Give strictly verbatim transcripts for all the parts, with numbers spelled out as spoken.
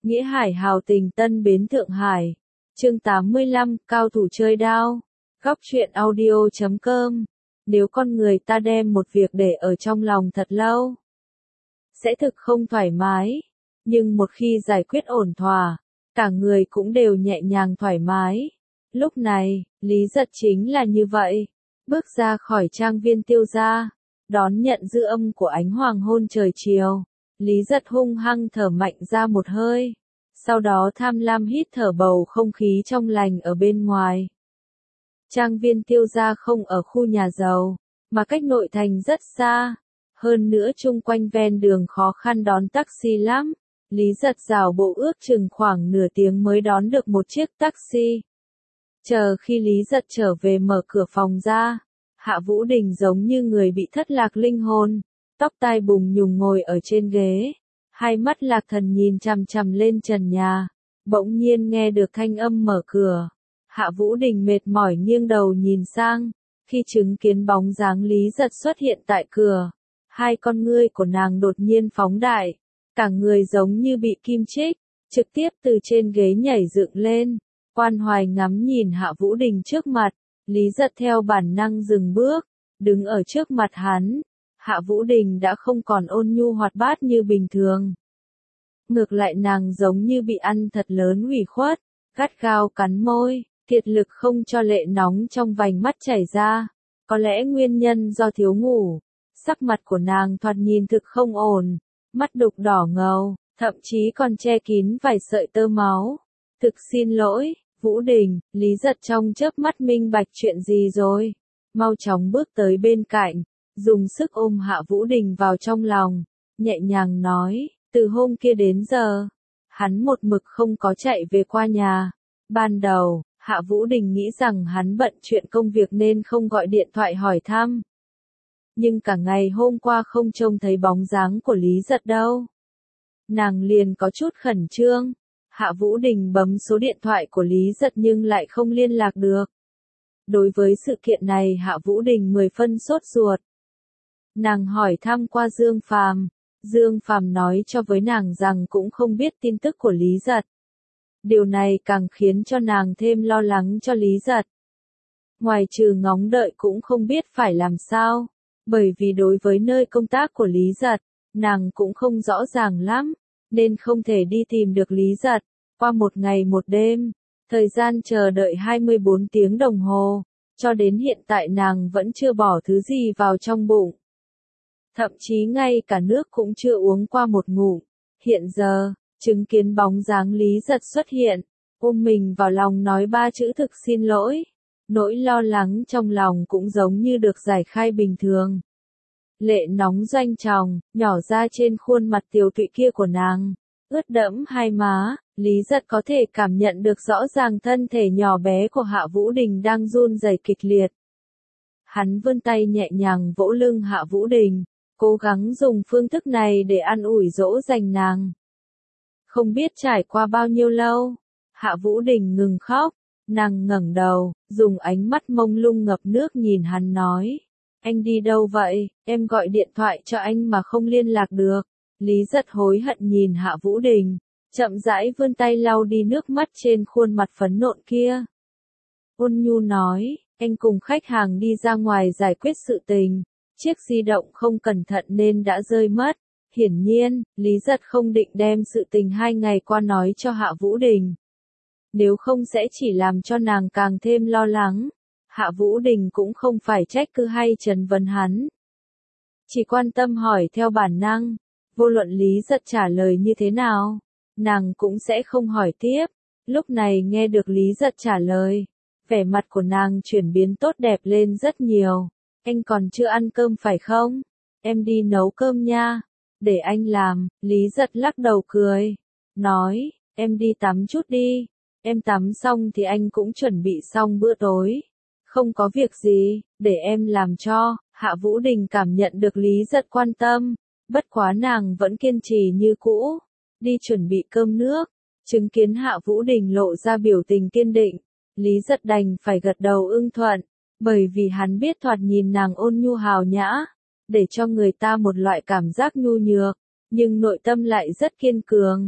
Nghĩa Hải hào tình Tân Bến Thượng Hải. Chương tám mươi lăm, cao thủ chơi đao. Góc truyện audio chấm com. Nếu con người ta đem một việc để ở trong lòng thật lâu, sẽ thực không thoải mái. Nhưng một khi giải quyết ổn thỏa, cả người cũng đều nhẹ nhàng thoải mái. Lúc này, Lý Giật chính là như vậy. Bước ra khỏi trang viên Tiêu gia, đón nhận dư âm của ánh hoàng hôn trời chiều. Lý Giật hung hăng thở mạnh ra một hơi, sau đó tham lam hít thở bầu không khí trong lành ở bên ngoài. Trang viên Tiêu gia không ở khu nhà giàu, mà cách nội thành rất xa. Hơn nữa chung quanh ven đường khó khăn đón taxi lắm. Lý Giật dào bộ ước chừng khoảng nửa tiếng mới đón được một chiếc taxi. Chờ khi Lý Giật trở về mở cửa phòng ra, Hạ Vũ Đình giống như người bị thất lạc linh hồn, tóc tai bùng nhùng ngồi ở trên ghế, hai mắt lạc thần nhìn chằm chằm lên trần nhà, bỗng nhiên nghe được thanh âm mở cửa. Hạ Vũ Đình mệt mỏi nghiêng đầu nhìn sang, khi chứng kiến bóng dáng Lý Giật xuất hiện tại cửa, hai con ngươi của nàng đột nhiên phóng đại, cả người giống như bị kim chích, trực tiếp từ trên ghế nhảy dựng lên, quan hoài ngắm nhìn Hạ Vũ Đình trước mặt. Lý Giật theo bản năng dừng bước, đứng ở trước mặt hắn. Hạ Vũ Đình đã không còn ôn nhu hoạt bát như bình thường. Ngược lại nàng giống như bị ăn thật lớn ủy khuất, gắt gao cắn môi, kiệt lực không cho lệ nóng trong vành mắt chảy ra. Có lẽ nguyên nhân do thiếu ngủ, sắc mặt của nàng thoạt nhìn thực không ổn, mắt đục đỏ ngầu, thậm chí còn che kín vài sợi tơ máu. Thực xin lỗi, Vũ Đình. Lý Giật trong chớp mắt minh bạch chuyện gì rồi, mau chóng bước tới bên cạnh, dùng sức ôm Hạ Vũ Đình vào trong lòng, nhẹ nhàng nói, từ hôm kia đến giờ, hắn một mực không có chạy về qua nhà. Ban đầu, Hạ Vũ Đình nghĩ rằng hắn bận chuyện công việc nên không gọi điện thoại hỏi thăm. Nhưng cả ngày hôm qua không trông thấy bóng dáng của Lý Giật đâu. Nàng liền có chút khẩn trương. Hạ Vũ Đình bấm số điện thoại của Lý Giật nhưng lại không liên lạc được. Đối với sự kiện này Hạ Vũ Đình mười phân sốt ruột. Nàng hỏi thăm qua Dương Phàm, Dương Phàm nói cho với nàng rằng cũng không biết tin tức của Lý Giật. Điều này càng khiến cho nàng thêm lo lắng cho Lý Giật. Ngoài trừ ngóng đợi cũng không biết phải làm sao, bởi vì đối với nơi công tác của Lý Giật, nàng cũng không rõ ràng lắm, nên không thể đi tìm được Lý Giật. Qua một ngày một đêm, thời gian chờ đợi hai mươi bốn tiếng đồng hồ, cho đến hiện tại nàng vẫn chưa bỏ thứ gì vào trong bụng. Thậm chí ngay cả nước cũng chưa uống qua một ngụm. Hiện giờ, chứng kiến bóng dáng Lý Giật xuất hiện, ôm mình vào lòng nói ba chữ thực xin lỗi. Nỗi lo lắng trong lòng cũng giống như được giải khai bình thường. Lệ nóng doanh tròng, nhỏ ra trên khuôn mặt tiều tụy kia của nàng, ướt đẫm hai má. Lý Giật có thể cảm nhận được rõ ràng thân thể nhỏ bé của Hạ Vũ Đình đang run rẩy kịch liệt. Hắn vươn tay nhẹ nhàng vỗ lưng Hạ Vũ Đình, cố gắng dùng phương thức này để an ủi dỗ dành nàng. Không biết trải qua bao nhiêu lâu, Hạ Vũ Đình ngừng khóc, nàng ngẩng đầu, dùng ánh mắt mông lung ngập nước nhìn hắn nói, anh đi đâu vậy, em gọi điện thoại cho anh mà không liên lạc được. Lý Giật hối hận nhìn Hạ Vũ Đình, chậm rãi vươn tay lau đi nước mắt trên khuôn mặt phấn nộn kia. Ôn nhu nói, anh cùng khách hàng đi ra ngoài giải quyết sự tình, chiếc di động không cẩn thận nên đã rơi mất. Hiển nhiên, Lý Giật không định đem sự tình hai ngày qua nói cho Hạ Vũ Đình. Nếu không sẽ chỉ làm cho nàng càng thêm lo lắng. Hạ Vũ Đình cũng không phải trách cứ hay trần vấn hắn, chỉ quan tâm hỏi theo bản năng. Vô luận Lý Giật trả lời như thế nào, nàng cũng sẽ không hỏi tiếp. Lúc này nghe được Lý Giật trả lời, vẻ mặt của nàng chuyển biến tốt đẹp lên rất nhiều. Anh còn chưa ăn cơm phải không? Em đi nấu cơm nha. Để anh làm. Lý Giật lắc đầu cười, nói, em đi tắm chút đi. Em tắm xong thì anh cũng chuẩn bị xong bữa tối. Không có việc gì, để em làm cho. Hạ Vũ Đình cảm nhận được Lý Giật quan tâm, bất quá nàng vẫn kiên trì như cũ, đi chuẩn bị cơm nước. Chứng kiến Hạ Vũ Đình lộ ra biểu tình kiên định, Lý Giật đành phải gật đầu ưng thuận, bởi vì hắn biết thoạt nhìn nàng ôn nhu hào nhã, để cho người ta một loại cảm giác nhu nhược, nhưng nội tâm lại rất kiên cường.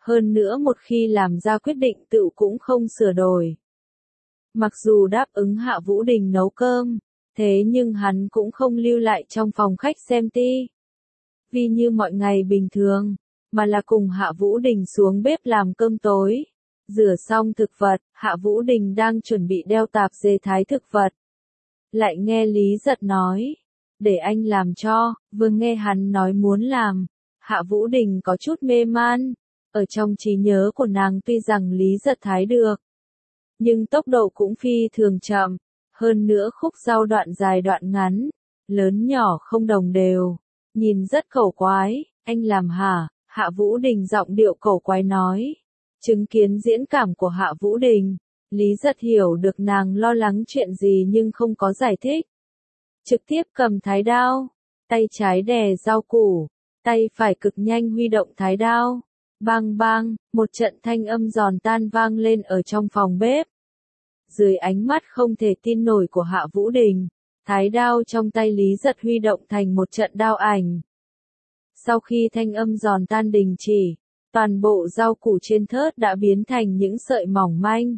Hơn nữa một khi làm ra quyết định tựu cũng không sửa đổi. Mặc dù đáp ứng Hạ Vũ Đình nấu cơm, thế nhưng hắn cũng không lưu lại trong phòng khách xem ti vi như mọi ngày bình thường, mà là cùng Hạ Vũ Đình xuống bếp làm cơm tối. Rửa xong thực vật, Hạ Vũ Đình đang chuẩn bị đeo tạp dề thái thực vật. Lại nghe Lý Giật nói, để anh làm cho, vừa nghe hắn nói muốn làm, Hạ Vũ Đình có chút mê man. Ở trong trí nhớ của nàng tuy rằng Lý Giật thái được, nhưng tốc độ cũng phi thường chậm, hơn nữa khúc rau đoạn dài đoạn ngắn, lớn nhỏ không đồng đều, nhìn rất cẩu quái. Anh làm hả? Hạ Vũ Đình giọng điệu cẩu quái nói. Chứng kiến diễn cảm của Hạ Vũ Đình, Lý Giật hiểu được nàng lo lắng chuyện gì nhưng không có giải thích. Trực tiếp cầm thái đao, tay trái đè rau củ, tay phải cực nhanh huy động thái đao. Bang bang, một trận thanh âm giòn tan vang lên ở trong phòng bếp. Dưới ánh mắt không thể tin nổi của Hạ Vũ Đình, thái đao trong tay Lý Giật huy động thành một trận đao ảnh. Sau khi thanh âm giòn tan đình chỉ, toàn bộ rau củ trên thớt đã biến thành những sợi mỏng manh.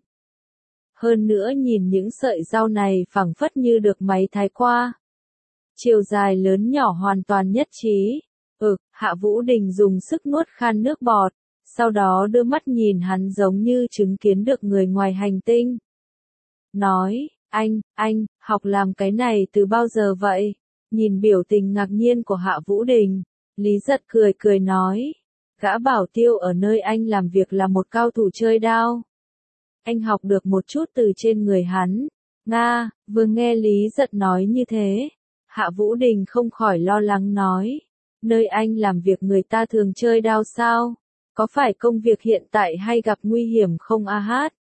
Hơn nữa nhìn những sợi rau này phẳng phất như được máy thái qua. Chiều dài lớn nhỏ hoàn toàn nhất trí. Ực, Hạ Vũ Đình dùng sức nuốt khan nước bọt, sau đó đưa mắt nhìn hắn giống như chứng kiến được người ngoài hành tinh. Nói, anh, anh, học làm cái này từ bao giờ vậy? Nhìn biểu tình ngạc nhiên của Hạ Vũ Đình, Lý Giật cười cười nói, gã bảo tiêu ở nơi anh làm việc là một cao thủ chơi đao. Anh học được một chút từ trên người hắn. Nga, vừa nghe Lý Giật nói như thế, Hạ Vũ Đình không khỏi lo lắng nói, nơi anh làm việc người ta thường chơi đao sao? Có phải công việc hiện tại hay gặp nguy hiểm không a hát?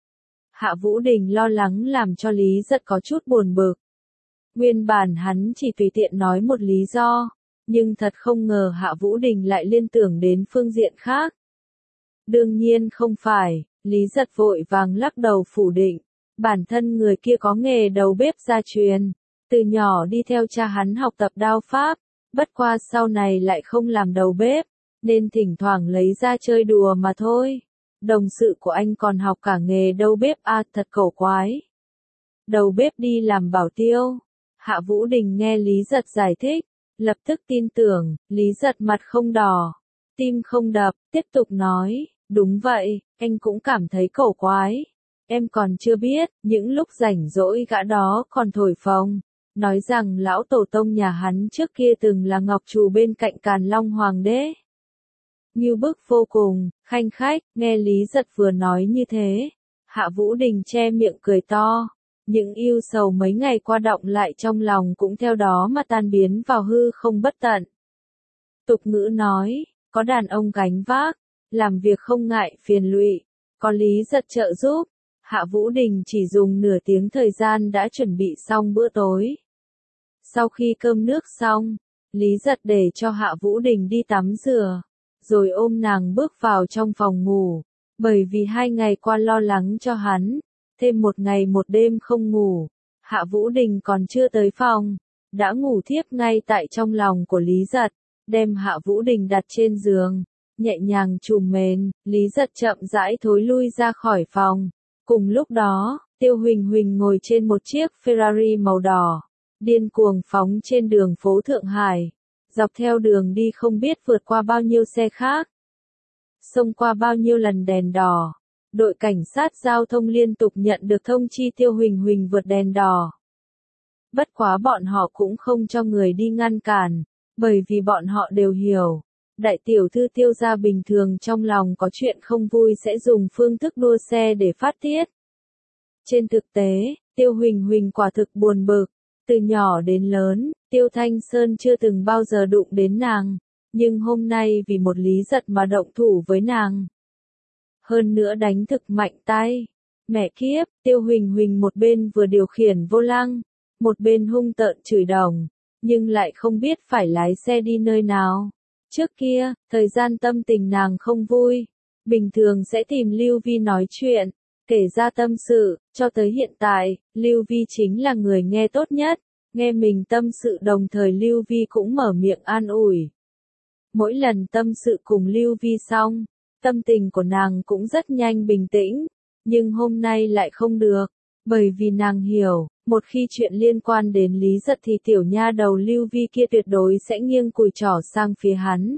Hạ Vũ Đình lo lắng làm cho Lý Giật có chút buồn bực. Nguyên bản hắn chỉ tùy tiện nói một lý do, nhưng thật không ngờ Hạ Vũ Đình lại liên tưởng đến phương diện khác. Đương nhiên không phải, Lý Giật vội vàng lắc đầu phủ định. Bản thân người kia có nghề đầu bếp gia truyền, từ nhỏ đi theo cha hắn học tập đao pháp, bất qua sau này lại không làm đầu bếp, nên thỉnh thoảng lấy ra chơi đùa mà thôi. Đồng sự của anh còn học cả nghề đầu bếp à, thật cổ quái. Đầu bếp đi làm bảo tiêu. Hạ Vũ Đình nghe Lý Giật giải thích, lập tức tin tưởng. Lý Giật mặt không đỏ, tim không đập, tiếp tục nói, đúng vậy, anh cũng cảm thấy cổ quái. Em còn chưa biết, những lúc rảnh rỗi gã đó còn thổi phồng, nói rằng lão tổ tông nhà hắn trước kia từng là ngọc trù bên cạnh Càn Long Hoàng đế. Ngưu bức vô cùng, khanh khách, nghe Lý Giật vừa nói như thế, Hạ Vũ Đình che miệng cười to, những ưu sầu mấy ngày qua đọng lại trong lòng cũng theo đó mà tan biến vào hư không bất tận. Tục ngữ nói, có đàn ông gánh vác, làm việc không ngại phiền lụy, có Lý Giật trợ giúp, Hạ Vũ Đình chỉ dùng nửa tiếng thời gian đã chuẩn bị xong bữa tối. Sau khi cơm nước xong, Lý Giật để cho Hạ Vũ Đình đi tắm rửa, rồi ôm nàng bước vào trong phòng ngủ, bởi vì hai ngày qua lo lắng cho hắn, thêm một ngày một đêm không ngủ, Hạ Vũ Đình còn chưa tới phòng, đã ngủ thiếp ngay tại trong lòng của Lý Giật, đem Hạ Vũ Đình đặt trên giường, nhẹ nhàng trùm mền, Lý Giật chậm rãi thối lui ra khỏi phòng. Cùng lúc đó, Tiêu Huỳnh Huỳnh ngồi trên một chiếc Ferrari màu đỏ, điên cuồng phóng trên đường phố Thượng Hải, dọc theo đường đi không biết vượt qua bao nhiêu xe khác, xông qua bao nhiêu lần đèn đỏ. Đội cảnh sát giao thông liên tục nhận được thông chi Tiêu Huỳnh Huỳnh vượt đèn đỏ. Bất quá bọn họ cũng không cho người đi ngăn cản, bởi vì bọn họ đều hiểu, đại tiểu thư Tiêu gia bình thường trong lòng có chuyện không vui sẽ dùng phương thức đua xe để phát tiết. Trên thực tế, Tiêu Huỳnh Huỳnh quả thực buồn bực, từ nhỏ đến lớn, Tiêu Thanh Sơn chưa từng bao giờ đụng đến nàng, nhưng hôm nay vì một Lý Giật mà động thủ với nàng. Hơn nữa đánh thực mạnh tay. Mẹ kiếp, Tiêu Huỳnh Huỳnh một bên vừa điều khiển vô lăng, một bên hung tợn chửi đồng, nhưng lại không biết phải lái xe đi nơi nào. Trước kia, thời gian tâm tình nàng không vui, bình thường sẽ tìm Lưu Vi nói chuyện, kể ra tâm sự, cho tới hiện tại, Lưu Vi chính là người nghe tốt nhất, nghe mình tâm sự đồng thời Lưu Vi cũng mở miệng an ủi. Mỗi lần tâm sự cùng Lưu Vi xong, tâm tình của nàng cũng rất nhanh bình tĩnh, nhưng hôm nay lại không được, bởi vì nàng hiểu, một khi chuyện liên quan đến Lý Giật thì tiểu nha đầu Lưu Vi kia tuyệt đối sẽ nghiêng cùi trỏ sang phía hắn.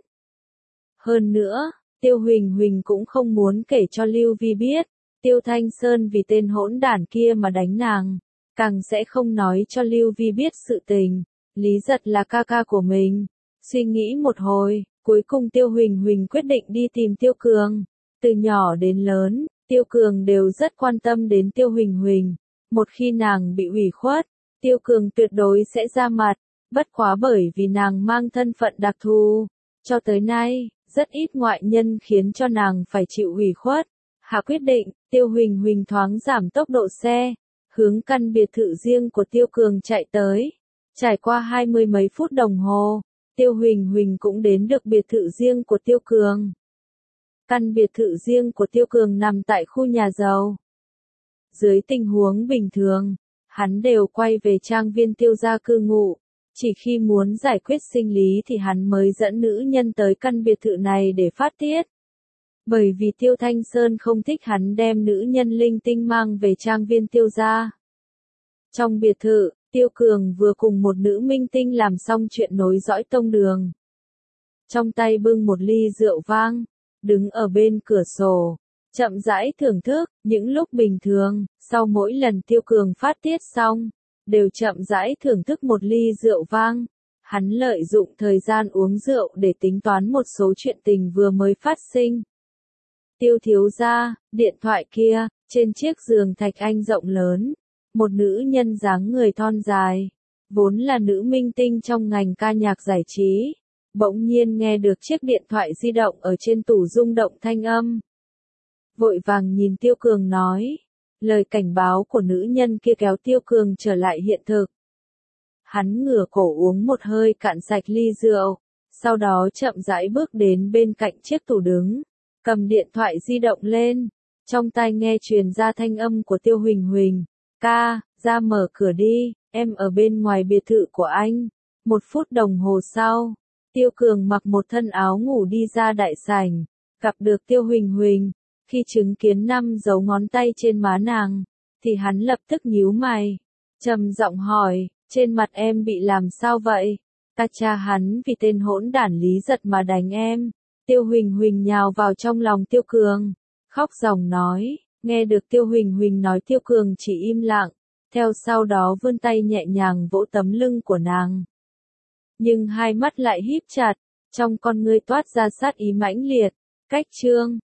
Hơn nữa, Tiêu Huỳnh Huỳnh cũng không muốn kể cho Lưu Vi biết, Tiêu Thanh Sơn vì tên hỗn đản kia mà đánh nàng, càng sẽ không nói cho Lưu Vi biết sự tình, Lý Giật là ca ca của mình. Suy nghĩ một hồi, cuối cùng Tiêu Huỳnh Huỳnh quyết định đi tìm Tiêu Cường. Từ nhỏ đến lớn, Tiêu Cường đều rất quan tâm đến Tiêu Huỳnh Huỳnh. Một khi nàng bị ủy khuất, Tiêu Cường tuyệt đối sẽ ra mặt, bất quá bởi vì nàng mang thân phận đặc thù. Cho tới nay, rất ít ngoại nhân khiến cho nàng phải chịu ủy khuất. Hạ quyết định, Tiêu Huỳnh Huỳnh thoáng giảm tốc độ xe, hướng căn biệt thự riêng của Tiêu Cường chạy tới. Trải qua hai mươi mấy phút đồng hồ, Tiêu Huỳnh Huỳnh cũng đến được biệt thự riêng của Tiêu Cường. Căn biệt thự riêng của Tiêu Cường nằm tại khu nhà giàu. Dưới tình huống bình thường, hắn đều quay về trang viên Tiêu gia cư ngụ. Chỉ khi muốn giải quyết sinh lý thì hắn mới dẫn nữ nhân tới căn biệt thự này để phát tiết. Bởi vì Tiêu Thanh Sơn không thích hắn đem nữ nhân linh tinh mang về trang viên Tiêu gia. Trong biệt thự, Tiêu Cường vừa cùng một nữ minh tinh làm xong chuyện nối dõi tông đường. Trong tay bưng một ly rượu vang, đứng ở bên cửa sổ, chậm rãi thưởng thức. Những lúc bình thường, sau mỗi lần Tiêu Cường phát tiết xong, đều chậm rãi thưởng thức một ly rượu vang. Hắn lợi dụng thời gian uống rượu để tính toán một số chuyện tình vừa mới phát sinh. Tiêu thiếu gia, điện thoại kia, trên chiếc giường thạch anh rộng lớn, một nữ nhân dáng người thon dài, vốn là nữ minh tinh trong ngành ca nhạc giải trí, bỗng nhiên nghe được chiếc điện thoại di động ở trên tủ rung động thanh âm. Vội vàng nhìn Tiêu Cường nói, lời cảnh báo của nữ nhân kia kéo Tiêu Cường trở lại hiện thực. Hắn ngửa cổ uống một hơi cạn sạch ly rượu, sau đó chậm rãi bước đến bên cạnh chiếc tủ đứng, cầm điện thoại di động lên, trong tai nghe truyền ra thanh âm của Tiêu Huỳnh Huỳnh, ca, ra mở cửa đi, em ở bên ngoài biệt thự của anh. Một phút đồng hồ sau, Tiêu Cường mặc một thân áo ngủ đi ra đại sảnh, gặp được Tiêu Huỳnh Huỳnh, khi chứng kiến năm dấu ngón tay trên má nàng, thì hắn lập tức nhíu mày, trầm giọng hỏi, trên mặt em bị làm sao vậy? Ta cha hắn vì tên hỗn đản Lý Giật mà đánh em. Tiêu Huỳnh Huỳnh nhào vào trong lòng Tiêu Cường, khóc ròng nói, nghe được Tiêu Huỳnh Huỳnh nói Tiêu Cường chỉ im lặng, theo sau đó vươn tay nhẹ nhàng vỗ tấm lưng của nàng. Nhưng hai mắt lại híp chặt, trong con ngươi toát ra sát ý mãnh liệt, cách chương.